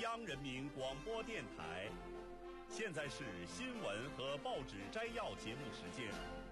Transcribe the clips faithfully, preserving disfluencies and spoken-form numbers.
央人民广播电台。现在是新闻和报纸摘要节目时间。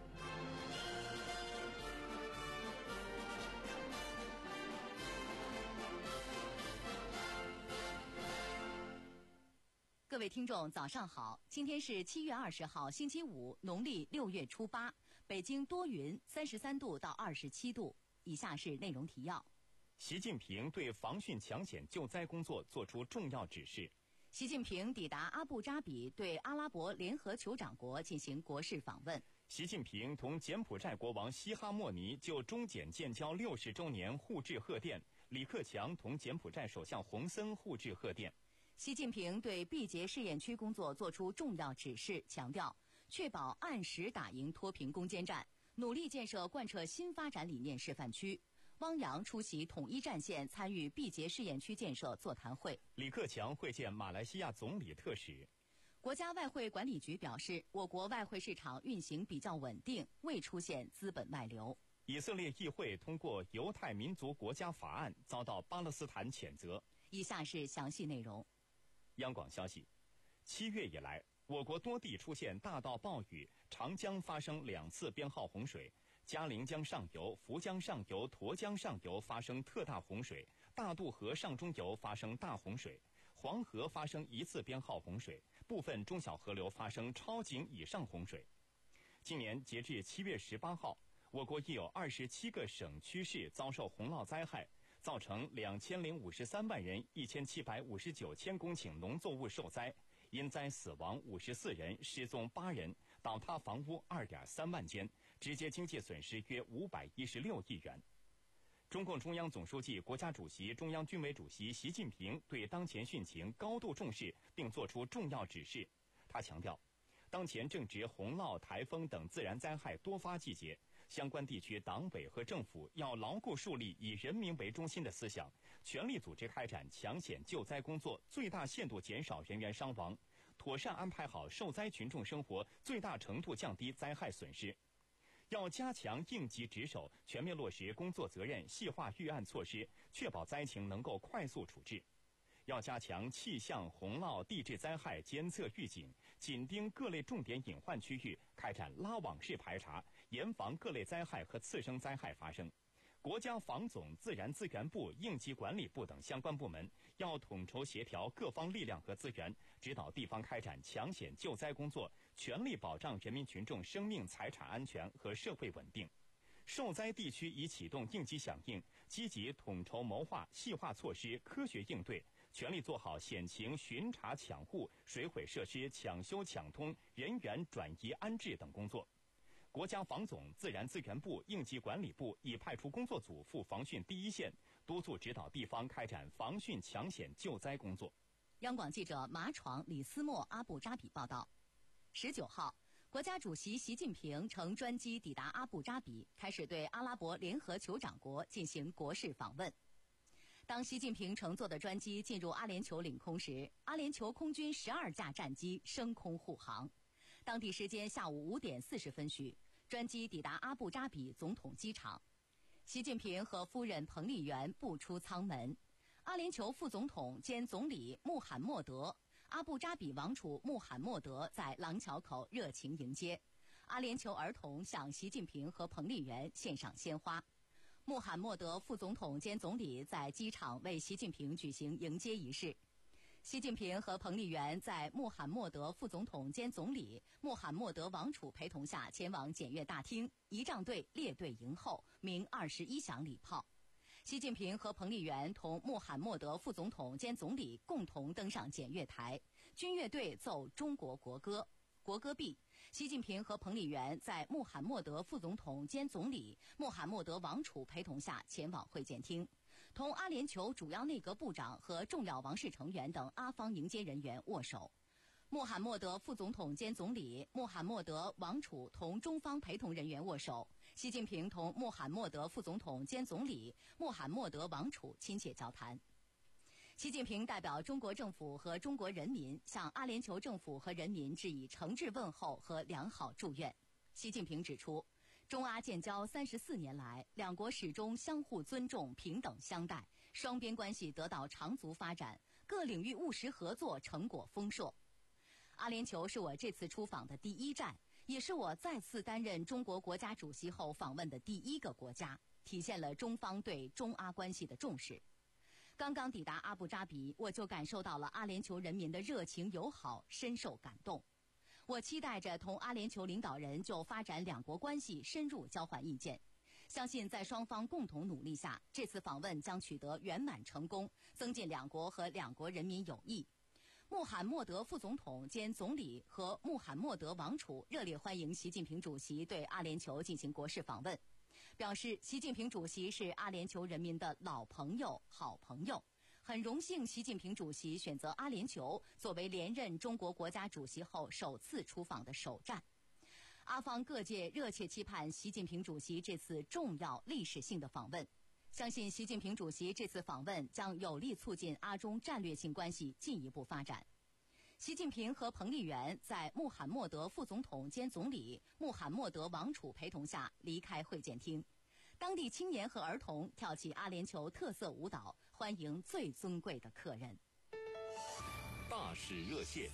各位听众早上好，今天是七月二十号星期五，农历六月初八，北京多云，三十三度到二十七度。以下是内容提要。 习近平对防汛抢险救灾工作作出重要指示。 习近平抵达阿布扎比，对阿拉伯联合酋长国进行国事访问。 习近平同柬埔寨国王西哈莫尼就中柬建交六十周年互致贺电，李克强同柬埔寨首相洪森互致贺电。 习近平对毕节试验区工作作出重要指示，强调确保按时打赢脱贫攻坚战，努力建设贯彻新发展理念示范区。汪洋出席统一战线参与毕节试验区建设座谈会。 李克强会见马来西亚总理特使。 国家外汇管理局表示，我国外汇市场运行比较稳定，未出现资本外流。 以色列议会通过犹太民族国家法案，遭到巴勒斯坦谴责。 以下是详细内容。 央广消息，七月以来，我国多地出现大到暴雨，长江发生两次编号洪水，嘉陵江上游、涪江上游、沱江上游发生特大洪水，大渡河上中游发生大洪水，黄河发生一次编号洪水，部分中小河流发生超警以上洪水。今年截至七月十八号，我国已有二十七个省区市遭受洪涝灾害，造成两千零五十三万人一千七百五十九千公顷农作物受灾，因灾死亡五十四人，失踪八人，倒塌房屋二点三万间，直接经济损失约五百一十六亿元。中共中央总书记、国家主席、中央军委主席习近平对当前汛情高度重视，并作出重要指示。他强调，当前正值洪涝、台风等自然灾害多发季节，相关地区党委和政府要牢固树立以人民为中心的思想，全力组织开展抢险救灾工作，最大限度减少人员伤亡，妥善安排好受灾群众生活，最大程度降低灾害损失。要加强应急值守，全面落实工作责任，细化预案措施，确保灾情能够快速处置。要加强气象、洪涝、地质灾害监测预警，紧盯各类重点隐患区域，开展拉网式排查，严防各类灾害和次生灾害发生。国家防总、自然资源部、应急管理部等相关部门要统筹协调各方力量和资源，指导地方开展抢险救灾工作，全力保障人民群众生命财产安全和社会稳定。受灾地区已启动应急响应，积极统筹谋划细化措施，科学应对，全力做好险情巡查抢护、水毁设施抢修抢通、人员转移安置等工作。国家防总、自然资源部、应急管理部已派出工作组赴防汛第一线，督促指导地方开展防汛抢险救灾工作。 央广记者马闯、李思墨阿布扎比报道。十九号，国家主席习近平乘专机抵达阿布扎比，开始对阿拉伯联合酋长国进行国事访问。当习近平乘坐的专机进入阿联酋领空时，阿联酋空军十二架战机升空护航。当地时间下午五点四十分许，专机抵达阿布扎比总统机场。习近平和夫人彭丽媛步出舱门，阿联酋副总统兼总理穆罕默德、阿布扎比王储穆罕默德在廊桥口热情迎接。阿联酋儿童向习近平和彭丽媛献上鲜花。穆罕默德副总统兼总理在机场为习近平举行迎接仪式。习近平和彭丽媛在穆罕默德副总统兼总理、穆罕默德王储陪同下前往检阅大厅，仪仗队列队迎候，鸣二十一响礼炮。习近平和彭丽媛同穆罕默德副总统兼总理共同登上检阅台，军乐队奏中国国歌。国歌毕，习近平和彭丽媛在穆罕默德副总统兼总理、穆罕默德王储陪同下前往会见厅，同阿联酋主要内阁部长和重要王室成员等阿方迎接人员握手。穆罕默德副总统兼总理、穆罕默德王储同中方陪同人员握手，习近平同穆罕默德副总统兼总理、穆罕默德王储亲切交谈。习近平代表中国政府和中国人民向阿联酋政府和人民致以诚挚问候和良好祝愿。习近平指出，中阿建交三十四年来，两国始终相互尊重、平等相待，双边关系得到长足发展，各各领域务实合作成果丰硕。阿联酋是我这次出访的第一站，也是我再次担任中国国家主席后访问的第一个国家，体现了中方对中阿关系的重视。刚刚抵达阿布扎比，我就感受到了阿联酋人民的热情友好，深受感动。我期待着同阿联酋领导人就发展两国关系深入交换意见，相信在双方共同努力下，这次访问将取得圆满成功，增进两国和两国人民友谊。穆罕默德副总统兼总理和穆罕默德王储热烈欢迎习近平主席对阿联酋进行国事访问，表示习近平主席是阿联酋人民的老朋友、好朋友，很荣幸习近平主席选择阿联酋作为连任中国国家主席后首次出访的首站。阿方各界热切期盼习近平主席这次重要历史性的访问，相信习近平主席这次访问将有力促进阿中战略性关系进一步发展。习近平和彭丽媛在穆罕默德副总统兼总理、穆罕默德王储陪同下离开会见厅，当地青年和儿童跳起阿联酋特色舞蹈，欢迎最尊贵的客人。 大使热线。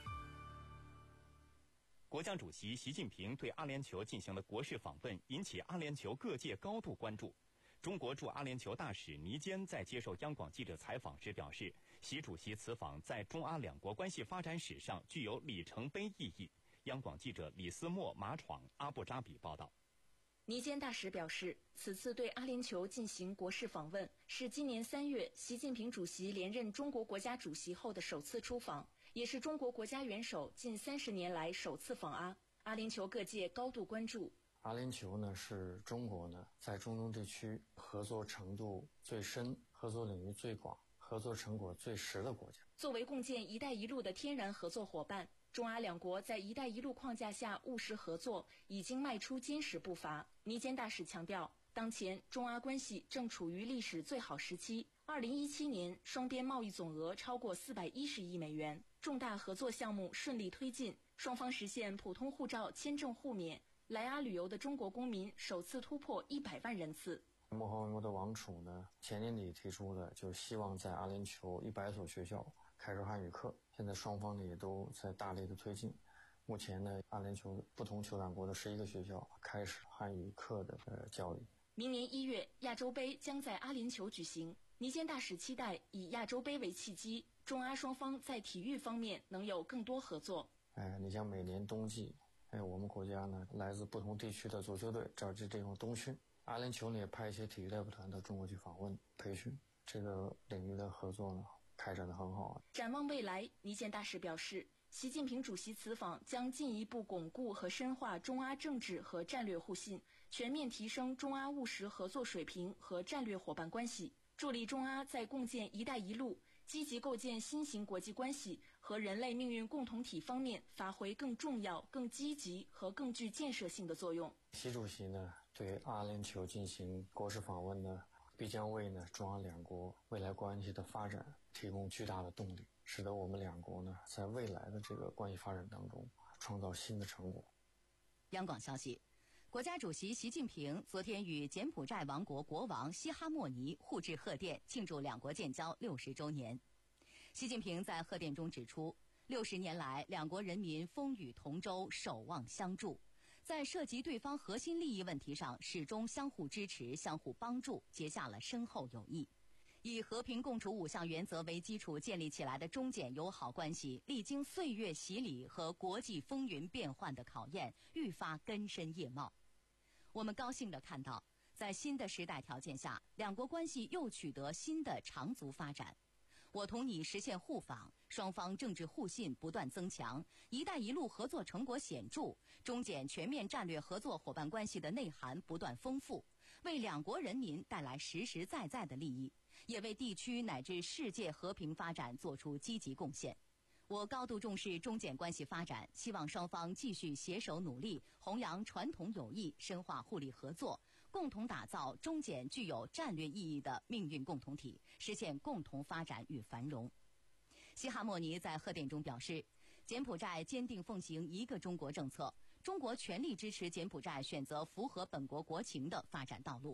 国家主席习近平对阿联酋进行的国事访问，引起阿联酋各界高度关注。中国驻阿联酋大使倪坚在接受央广记者采访时表示，习主席此访在中阿两国关系发展史上具有里程碑意义。央广记者李思墨、马闯阿布扎比报道。 倪坚大使表示，此次对阿联酋进行国事访问是今年三月习近平主席连任中国国家主席后的首次出访，也是中国国家元首近三十年来首次访阿。阿联酋各界高度关注。 阿联酋呢是中国呢在中东地区合作程度最深、合作领域最广、合作成果最实的国家。 作为共建“一带一路”的天然合作伙伴，中阿两国在“一带一路”框架下务实合作已经迈出坚实步伐。倪坚大使强调，当前中阿关系正处于历史最好时期。二零一七年，双边贸易总额超过四百一十亿美元，重大合作项目顺利推进，双方实现普通护照签证互免。来阿旅游的中国公民首次突破一百万人次。 穆罕默德王储呢，前年底提出的，就希望在阿联酋一百所学校开设汉语课。现在双方呢也都在大力的推进。目前呢，阿联酋不同酋长国的十一个学校开始汉语课的呃教育。 明年一月，亚洲杯将在阿联酋举行。倪坚大使期待以亚洲杯为契机，中阿双方在体育方面能有更多合作。 哎，你像每年冬季。哎，我们国家呢，来自不同地区的足球队召集这种冬训，阿联酋呢也派一些体育代表团到中国去访问培训，这个领域的合作呢开展得很好。 展望未来，倪坚大使表示，习近平主席此访将进一步巩固和深化中阿政治和战略互信，全面提升中阿务实合作水平和战略伙伴关系，助力中阿在共建“一带一路”、积极构建新型国际关系和人类命运共同体方面发挥更重要、更积极和更具建设性的作用。 习主席呢对阿联酋进行国事访问呢，必将为呢中阿两国未来关系的发展提供巨大的动力，使得我们两国呢在未来的这个关系发展当中创造新的成果。 央广消息，国家主席习近平昨天与柬埔寨王国国王西哈莫尼互致贺电，庆祝两国建交六十周年。习近平在贺电中指出，六十年来，两国人民风雨同舟，守望相助，在涉及对方核心利益问题上，始终相互支持、相互帮助，结下了深厚友谊。以和平共处五项原则为基础建立起来的中柬友好关系，历经岁月洗礼和国际风云变幻的考验，愈发根深叶茂。我们高兴地看到，在新的时代条件下，两国关系又取得新的长足发展。我同你实现互访，双方政治互信不断增强，一带一路合作成果显著，中柬全面战略合作伙伴关系的内涵不断丰富，为两国人民带来实实在在的利益，也为地区乃至世界和平发展做出积极贡献。我高度重视中柬关系发展，希望双方继续携手努力，弘扬传统友谊，深化互利合作，共同打造中柬具有战略意义的命运共同体，实现共同发展与繁荣。西哈莫尼在贺电中表示，柬埔寨坚定奉行一个中国政策，中国全力支持柬埔寨选择符合本国国情的发展道路。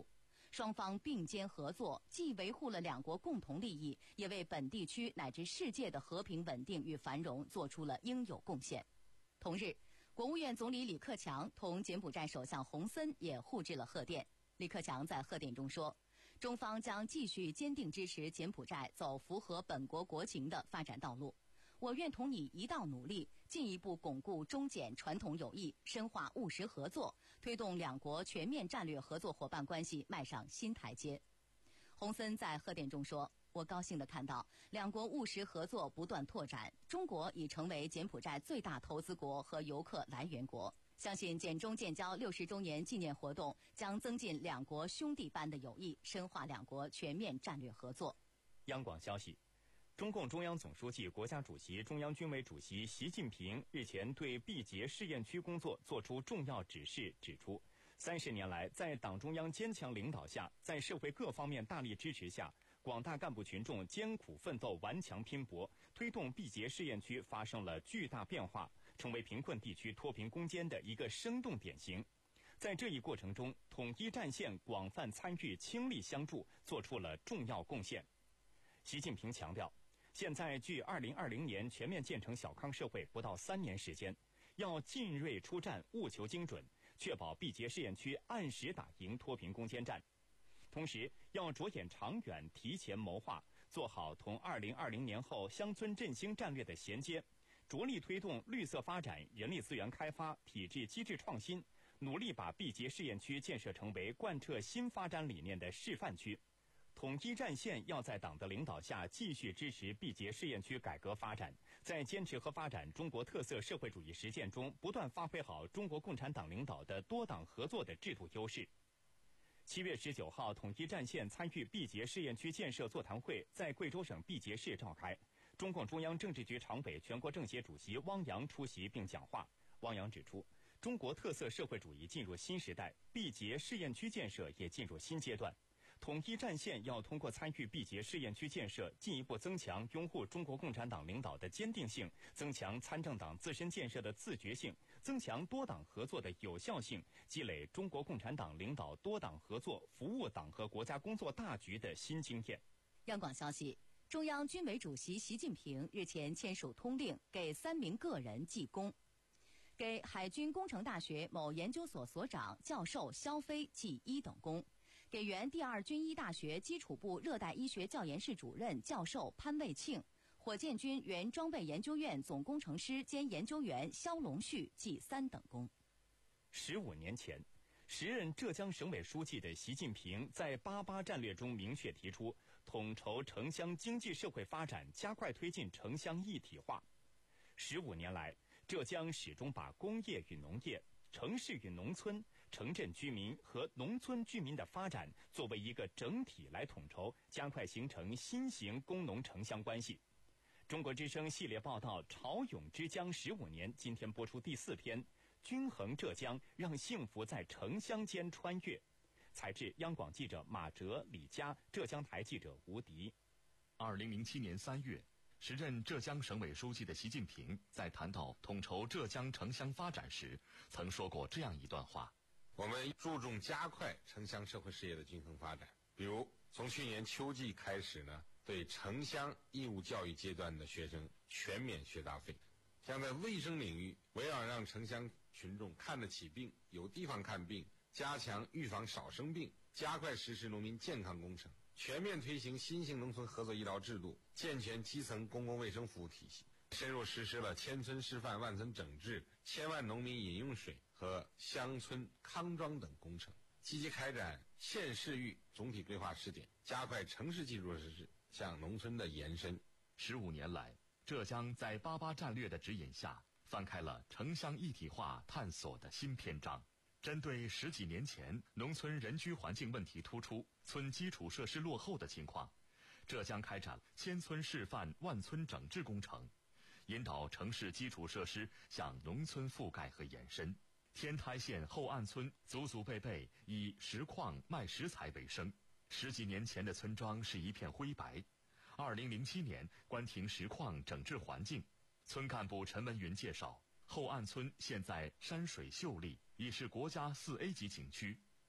双方并肩合作，既维护了两国共同利益，也为本地区乃至世界的和平稳定与繁荣做出了应有贡献。同日，国务院总理李克强同柬埔寨首相洪森也互致了贺电。李克强在贺电中说，中方将继续坚定支持柬埔寨走符合本国国情的发展道路。我愿同你一道努力，进一步巩固中柬传统友谊，深化务实合作，推动两国全面战略合作伙伴关系迈上新台阶。洪森在贺电中说，我高兴地看到两国务实合作不断拓展，中国已成为柬埔寨最大投资国和游客来源国。相信柬中建交六十周年纪念活动将增进两国兄弟般的友谊，深化两国全面战略合作。 央广消息，中共中央总书记、国家主席、中央军委主席习近平日前对毕节试验区工作作出重要指示，指出，三十年来，在党中央坚强领导下，在社会各方面大力支持下，广大干部群众艰苦奋斗、顽强拼搏，推动毕节试验区发生了巨大变化，成为贫困地区脱贫攻坚的一个生动典型。在这一过程中，统一战线广泛参与、倾力相助，做出了重要贡献。习近平强调，现在距二零二零年全面建成小康社会不到三年时间，要进锐出战，务求精准，确保毕节试验区按时打赢脱贫攻坚战。同时，要着眼长远，提前谋划，做好同二零二零年后乡村振兴战略的衔接，着力推动绿色发展、人力资源开发、体制机制创新，努力把毕节试验区建设成为贯彻新发展理念的示范区。统一战线要在党的领导下继续支持毕节试验区改革发展，在坚持和发展中国特色社会主义实践中，不断发挥好中国共产党领导的多党合作的制度优势。七月十九号，统一战线参与毕节试验区建设座谈会在贵州省毕节市召开，中共中央政治局常委、全国政协主席汪洋出席并讲话。汪洋指出，中国特色社会主义进入新时代，毕节试验区建设也进入新阶段。统一战线要通过参与毕节试验区建设，进一步增强拥护中国共产党领导的坚定性，增强参政党自身建设的自觉性，增强多党合作的有效性，积累中国共产党领导多党合作、服务党和国家工作大局的新经验。 央广消息，中央军委主席习近平日前签署通令，给三名个人记功，给海军工程大学某研究所所长、教授肖飞记一等功，给原第二军医大学基础部热带医学教研室主任教授潘卫庆、火箭军原装备研究院总工程师兼研究员肖龙旭记三等功。 十五年前，时任浙江省委书记的习近平在八八战略中明确提出，统筹城乡经济社会发展，加快推进城乡一体化。十五年来，浙江始终把工业与农业、城市与农村、城镇居民和农村居民的发展作为一个整体来统筹，加快形成新型工农城乡关系。中国之声系列报道《潮涌之江十五年》今天播出第四篇，均衡浙江，让幸福在城乡间穿越。采制央广记者马哲、李佳，浙江台记者吴迪。 二零零七年三月，时任浙江省委书记的习近平在谈到统筹浙江城乡发展时，曾说过这样一段话： 我们注重加快城乡社会事业的均衡发展，比如从去年秋季开始呢，对城乡义务教育阶段的学生全免学杂费，将在卫生领域围绕让城乡群众看得起病、有地方看病，加强预防少生病，加快实施农民健康工程，全面推行新型农村合作医疗制度，健全基层公共卫生服务体系，深入实施了千村示范、万村整治、千万农民饮用水和乡村康庄等工程，积极开展县市域总体规划试点，加快城市基础设施向农村的延伸。 十五年来，浙江在八八战略的指引下，翻开了城乡一体化探索的新篇章。针对十几年前农村人居环境问题突出、村基础设施落后的情况，浙江开展千村示范、万村整治工程，引导城市基础设施向农村覆盖和延伸。天台县后岸村祖祖辈辈以石矿卖石材为生，十几年前的村庄是一片灰白。二零零七年关停石矿整治环境，村干部陈文云介绍，后岸村现在山水秀丽，已是国家四 A 级景区。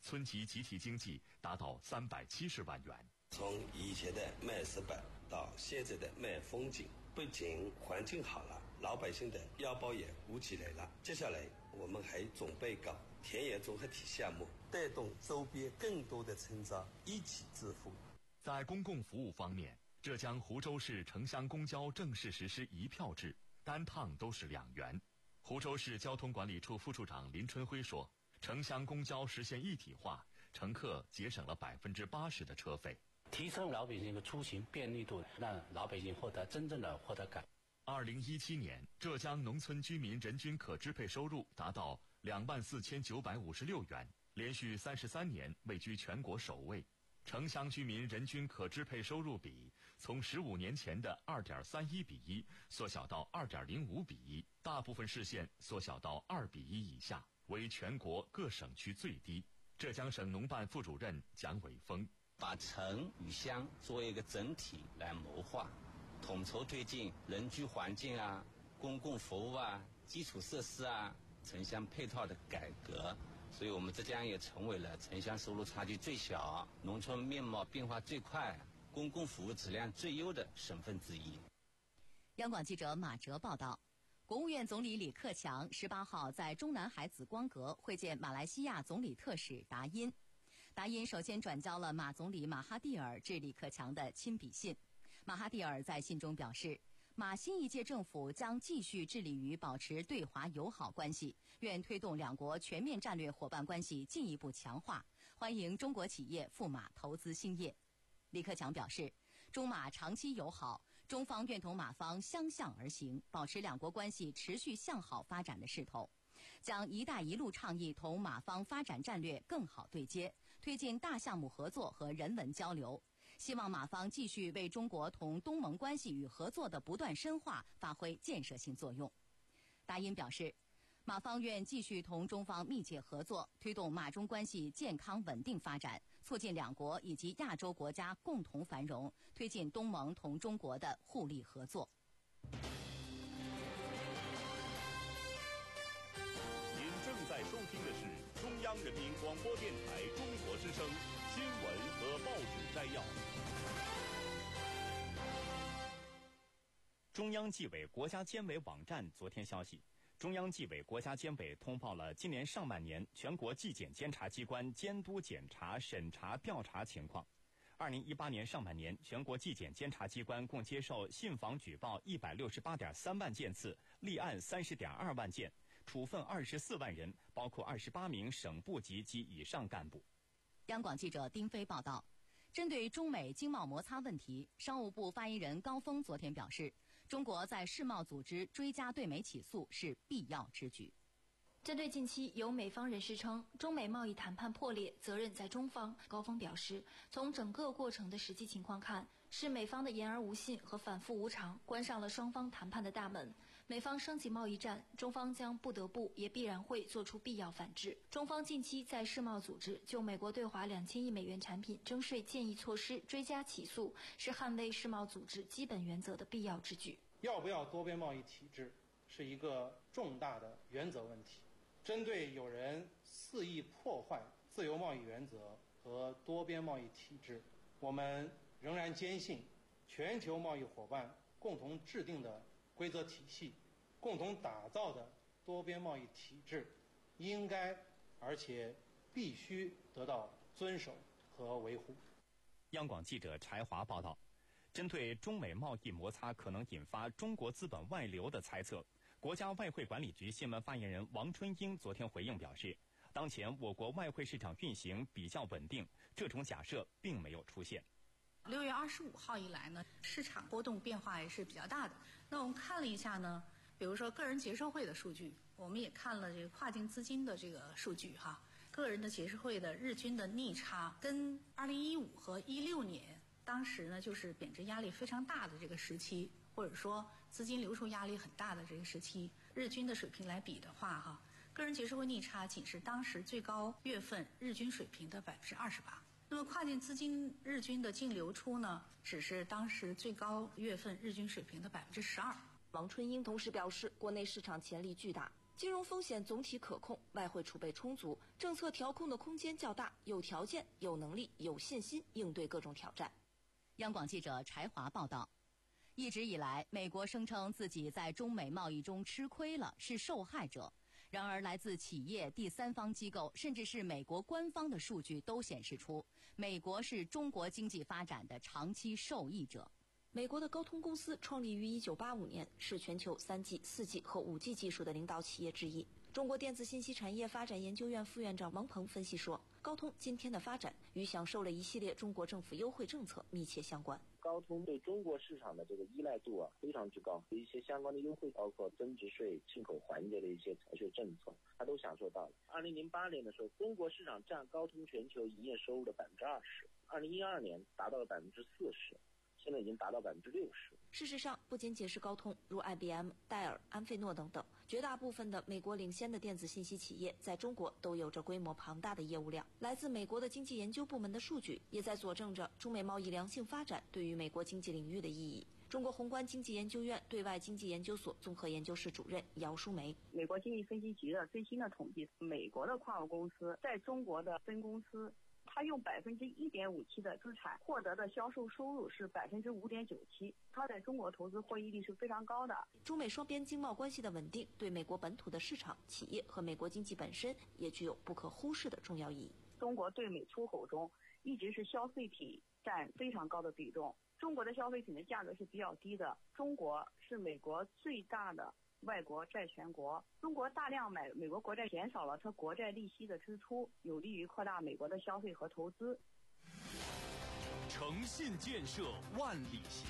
村级集体经济达到三百七十万元。 从以前的卖石板到现在的卖风景，不仅环境好了，老百姓的腰包也鼓起来了。接下来我们还准备搞田园综合体项目，带动周边更多的村庄一起致富。 在公共服务方面，浙江湖州市城乡公交正式实施一票制，单趟都是两元。湖州市交通管理处副处长林春辉说，城乡公交实现一体化，乘客节省了百分之八十的车费， 提升老百姓的出行便利度，让老百姓获得真正的获得感。 二零一七年，浙江农村居民人均可支配收入达到两万四千九百五十六元，连续三十三年位居全国首位。城乡居民人均可支配收入比从十五年前的二点三一比一缩小到二点零五比一，大部分市县缩小到二比一以下，为全国各省区最低。浙江省农办副主任蒋伟峰， 把城与乡作为一个整体来谋划，统筹推进人居环境啊、公共服务啊、基础设施啊、城乡配套的改革。所以我们浙江也成为了城乡收入差距最小、农村面貌变化最快、公共服务质量最优的省份之一。 央广记者马哲报道，国务院总理李克强十八号在中南海紫光阁会见马来西亚总理特使达因。达因首先转交了马总理马哈蒂尔致李克强的亲笔信。马哈蒂尔在信中表示，马新一届政府将继续致力于保持对华友好关系，愿推动两国全面战略伙伴关系进一步强化，欢迎中国企业赴马投资兴业。李克强表示，中马长期友好，中方愿同马方相向而行，保持两国关系持续向好发展的势头，将“一带一路”倡议同马方发展战略更好对接，推进大项目合作和人文交流。希望马方继续为中国同东盟关系与合作的不断深化发挥建设性作用。达因表示，马方愿继续同中方密切合作，推动马中关系健康稳定发展，促进两国以及亚洲国家共同繁荣，推进东盟同中国的互利合作。 您正在收听的是中央人民广播电台中国之声新闻和报纸摘要。 中央纪委国家监委网站昨天消息，中央纪委国家监委通报了今年上半年全国纪检监察机关监督检查、审查、调查情况。二零一八年上半年，全国纪检监察机关共接受信访举报一百六十八点三万件次，立案三十点二万件，处分二十四万人，包括二十八名省部级及以上干部。 央广记者丁飞报道，针对中美经贸摩擦问题，商务部发言人高峰昨天表示，中国在世贸组织追加对美起诉是必要之举。 针对近期有美方人士称中美贸易谈判破裂，责任在中方，高峰表示，从整个过程的实际情况看，是美方的言而无信和反复无常关上了双方谈判的大门。美方升级贸易战，中方将不得不也必然会做出必要反制。中方近期在世贸组织就美国对华两千亿美元产品征税建议措施追加起诉，是捍卫世贸组织基本原则的必要之举。 要不要多边贸易体制是一个重大的原则问题。针对有人肆意破坏自由贸易原则和多边贸易体制，我们仍然坚信，全球贸易伙伴共同制定的规则体系、共同打造的多边贸易体制，应该而且必须得到遵守和维护。 央广记者柴华报道，针对中美贸易摩擦可能引发中国资本外流的猜测，国家外汇管理局新闻发言人王春英昨天回应表示，当前我国外汇市场运行比较稳定，这种假设并没有出现。 六月二十五号以来呢，市场波动变化也是比较大的。那我们看了一下呢，比如说个人结售汇的数据，我们也看了这个跨境资金的这个数据哈。个人的结售汇的日均的逆差，跟二零一五和一六年当时呢就是贬值压力非常大的这个时期，或者说资金流出压力很大的这个时期，日均的水平来比的话哈，个人结售汇逆差仅是当时最高月份日均水平的百分之二十八。那么跨境资金日均的净流出呢，只是当时最高月份日均水平的百分之十二。 王春英同时表示，国内市场潜力巨大， 金融风险总体可控，外汇储备充足，政策调控的空间较大，有条件、有能力、有信心应对各种挑战。 央广记者柴华报道。一直以来，美国声称自己在中美贸易中吃亏了，是受害者。然而，来自企业、第三方机构，甚至是美国官方的数据都显示出，美国是中国经济发展的长期受益者。 美国的高通公司创立于一九八五年，是全球三 G、四 G 和五 G 技术的领导企业之一。中国电子信息产业发展研究院副院长王鹏分析说，高通今天的发展与享受了一系列中国政府优惠政策密切相关。 高通对中国市场的这个依赖度啊非常之高，一些相关的优惠，包括增值税、进口环节的一些财税政策，他都享受到了。二零零八年的时候，中国市场占高通全球营业收入的百分之二十，二零一二年达到了百分之四十。现在已经达到百分之六十。 事实上，不仅仅是高通，如 I B M、戴尔、安费诺等等，绝大部分的美国领先的电子信息企业在中国都有着规模庞大的业务量。来自美国的经济研究部门的数据，也在佐证着中美贸易良性发展对于美国经济领域的意义。中国宏观经济研究院对外经济研究所综合研究室主任姚淑梅： 美国经济分析局的最新的统计，美国的跨国公司在中国的分公司，他用百分之一点五七的资产获得的销售收入是百分之五点九七，他在中国投资获益率是非常高的。 中美双边经贸关系的稳定，对美国本土的市场、企业和美国经济本身也具有不可忽视的重要意义。 中国对美出口中一直是消费品占非常高的比重，中国的消费品的价格是比较低的。中国是美国最大的外国债权国，中国大量买美国国债，减少了它国债利息的支出，有利于扩大美国的消费和投资。 诚信建设万里行。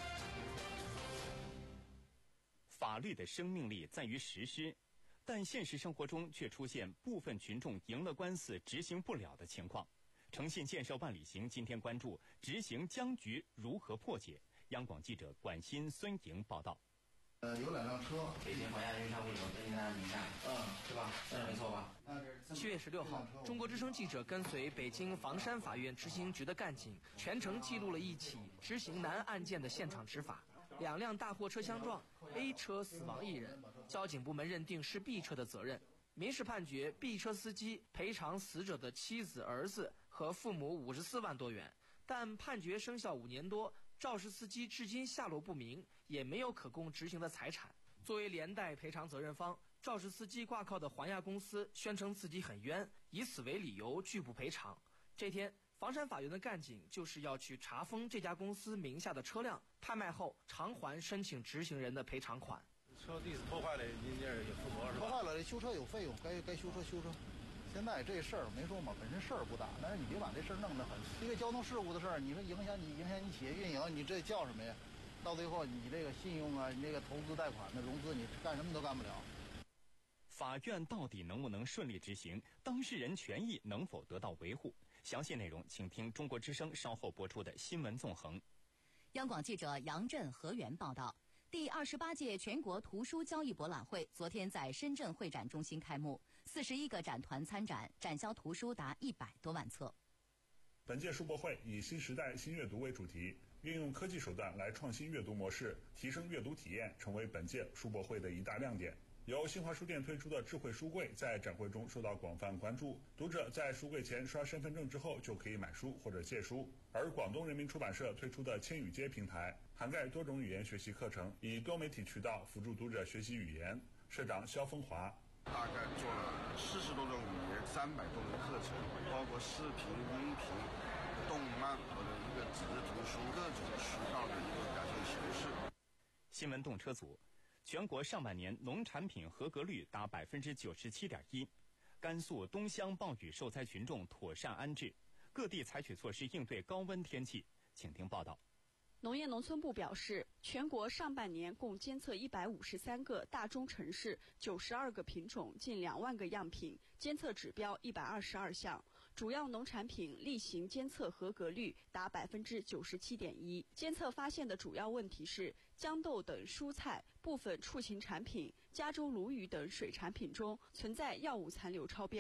法律的生命力在于实施，但现实生活中却出现部分群众赢了官司执行不了的情况。诚信建设万里行今天关注执行僵局如何破解。央广记者管鑫、孙莹报道。 呃，有两辆车，北京黄家运商会有北京大名下，嗯，是吧？嗯，没错吧？ 七月十六号，中国之声记者跟随北京房山法院执行局的干警，全程记录了一起执行男案件的现场执法。两辆大货车相撞 ，A 车死亡一人，交警部门认定是 B 车的责任。民事判决 B 车司机赔偿死者的妻子、儿子和父母五十四万多元，但判决生效五年多，肇事司机至今下落不明，也没有可供执行的财产。作为连带赔偿责任方，肇事司机挂靠的环亚公司宣称自己很冤，以此为理由拒不赔偿。这天，房山法院的干警就是要去查封这家公司名下的车辆，拍卖后偿还申请执行人的赔偿款。 车地破坏了，您这也负责是吧？ 破坏了，修车有费用，该该修车修车。现在这事儿没说嘛，本身事儿不大，但是你别把这事儿弄得很。一个交通事故的事儿，你说影响你影响你企业运营，你这叫什么呀？到最后你这个信用啊，你这个投资贷款的融资，你干什么都干不了。 法院到底能不能顺利执行？当事人权益能否得到维护？详细内容请听中国之声稍后播出的新闻纵横。 央广记者杨震、何源报道。第二十八届全国图书交易博览会昨天在深圳会展中心开幕，四十一个展团参展，展销图书达一百多万册。 本届书博会以新时代新阅读为主题，运用科技手段来创新阅读模式，提升阅读体验，成为本届书博会的一大亮点。由新华书店推出的智慧书柜在展会中受到广泛关注，读者在书柜前刷身份证之后就可以买书或者借书。而广东人民出版社推出的千语街平台，涵盖多种语言学习课程，以多媒体渠道辅助读者学习语言。社长肖风华： 大概做了四十多种语言，三百多种课程，包括视频、音频、动漫或者一个纸质图书各种渠道的一个表现形式。 新闻动车组。全国上半年农产品合格率达百分之九十七点一，甘肃东乡暴雨受灾群众妥善安置，各地采取措施应对高温天气。请听报道。 农业农村部表示，全国上半年共监测一百五十三个大中城市九十二个品种近两万个样品，监测指标一百二十二项，主要农产品例行监测合格率达百分之九十七点一。监测发现的主要问题是豇豆等蔬菜、部分畜禽产品、加州鲈鱼等水产品中存在药物残留超标，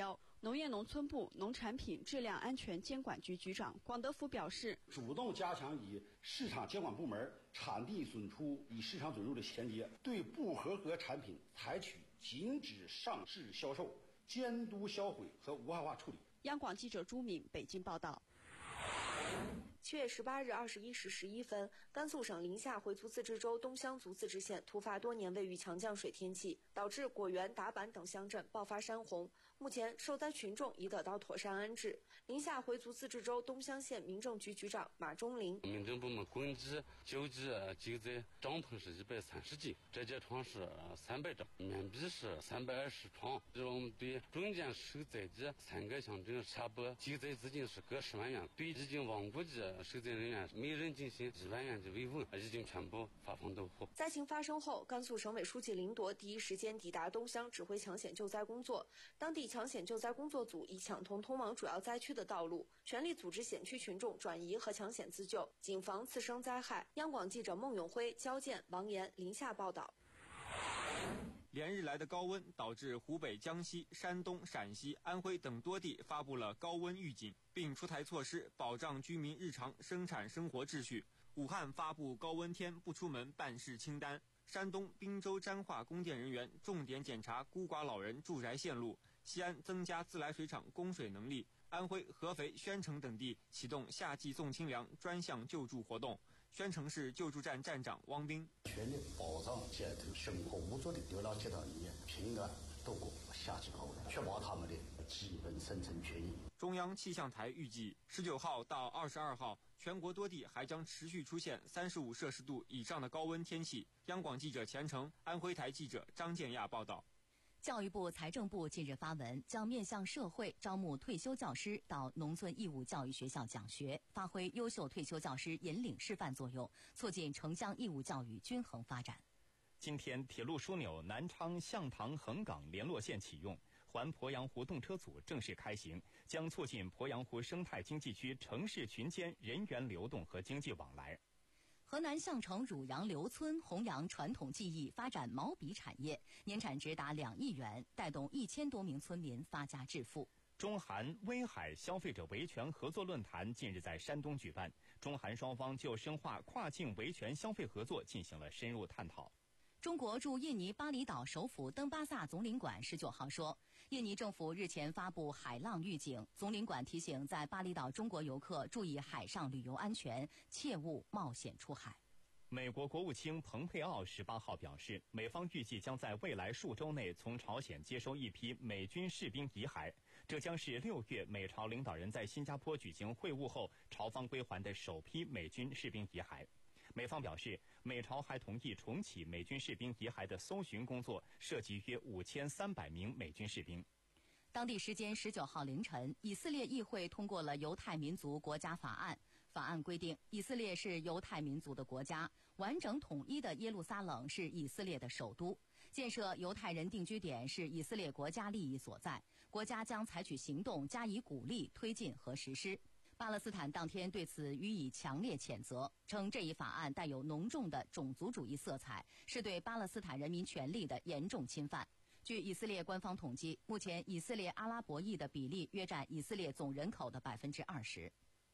农业农村部农产品质量安全监管局局长广德福表示， 主动加强与市场监管部门产地准出与市场准入的衔接，对不合格产品采取禁止上市销售、监督销毁和无害化处理。 央广记者朱敏北京报道。 七月十八日二十一时十一分，甘肃省临夏回族自治州东乡族自治县突发多年未遇强降水天气，导致果园、达坂等乡镇爆发山洪。目前受灾群众已得到妥善安置。临夏回族自治州东乡县民政局局长马忠林： 民政部门共计救济救灾帐篷是一百三十几，折叠床是三百张，面壁是三百二十床。我们对中间受灾的三个乡镇下拨救灾资金是各十万元，对已经亡故的受灾人员每人进行一万元的慰问，已经全部发放到户。 灾情发生后，甘肃省委书记林铎第一时间抵达东乡指挥抢险救灾工作。当地抢险救灾工作组已抢通通往主要灾区的道路，全力组织险区群众转移和抢险自救，谨防次生灾害。央广记者孟永辉、焦健、王岩临夏报道。 连日来的高温导致湖北、江西、山东、陕西、安徽等多地发布了高温预警，并出台措施保障居民日常生产生活秩序。武汉发布高温天不出门办事清单，山东滨州沾化供电人员重点检查孤寡老人住宅线路，西安增加自来水厂供水能力，安徽合肥、宣城等地启动夏季送清凉专项救助活动。宣城市救助站站长汪斌： 全力保障街头生活无助的流浪街道人员平安度过夏季高温，确保他们的基本生存权益。 中央气象台预计，十九号到二十二号，全国多地还将持续出现三十五摄氏度以上的高温天气。央广记者钱成，安徽台记者张建亚报道。 教育部、财政部近日发文，将面向社会招募退休教师到农村义务教育学校讲学，发挥优秀退休教师引领示范作用，促进城乡义务教育均衡发展。 今天，铁路枢纽南昌向塘横岗联络线启用，环鄱阳湖动车组正式开行，将促进鄱阳湖生态经济区城市群间人员流动和经济往来。 河南项城汝阳刘村弘扬传统技艺，发展毛笔产业，年产值达两亿元，带动一千多名村民发家致富。 中韩威海消费者维权合作论坛近日在山东举办，中韩双方就深化跨境维权消费合作进行了深入探讨。 中国驻印尼巴厘岛首府登巴萨总领馆十九号说，印尼政府日前发布海浪预警，总领馆提醒在巴厘岛中国游客注意海上旅游安全，切勿冒险出海。 美国国务卿蓬佩奥十八号表示，美方预计将在未来数周内从朝鲜接收一批美军士兵遗骸，这将是六月美朝领导人在新加坡举行会晤后朝方归还的首批美军士兵遗骸。美方表示，美朝还同意重启美军士兵遗骸的搜寻工作，涉及约五千三百名美军士兵。 当地时间十九号凌晨，以色列议会通过了犹太民族国家法案。法案规定，以色列是犹太民族的国家，完整统一的耶路撒冷是以色列的首都，建设犹太人定居点是以色列国家利益所在，国家将采取行动加以鼓励、推进和实施。巴勒斯坦当天对此予以强烈谴责，称这一法案带有浓重的种族主义色彩，是对巴勒斯坦人民权利的严重侵犯。据以色列官方统计，目前以色列阿拉伯裔的比例约占以色列总人口的百分之二十。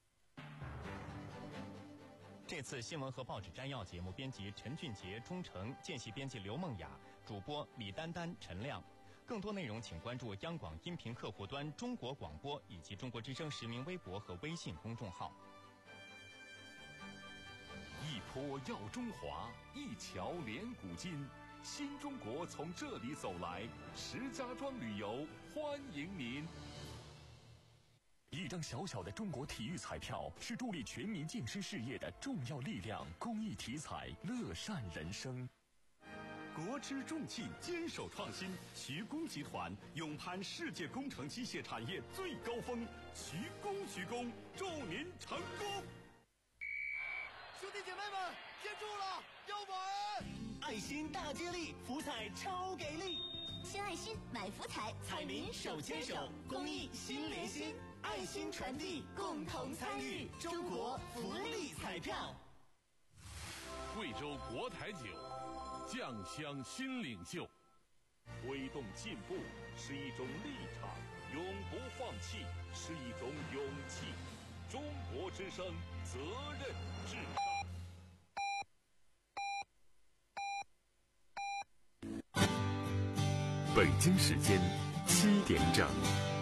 这次新闻和报纸摘要节目编辑陈俊杰、钟诚，见习编辑刘梦雅，主播李丹丹、陈亮。更多内容请关注央广音频客户端中国广播以及中国之声实名微博和微信公众号。 一坡耀中华，一桥连古今，新中国从这里走来，石家庄旅游欢迎您。一张小小的中国体育彩票是助力全民健身事业的重要力量。公益体彩，乐善人生。国之重器，坚守创新。徐工集团勇攀世界工程机械产业最高峰，徐工徐工，祝您成功！ 兄弟姐妹们，接住了，要玩！ 爱心大接力，福彩超给力！ 献爱心，买福彩，彩民手牵手，公益心连心，爱心传递，共同参与，中国福利彩票。 贵州国台酒，酱香新领袖。推动进步是一种立场， 永不放弃是一种勇气。中国之声，责任至上。北京时间七点整。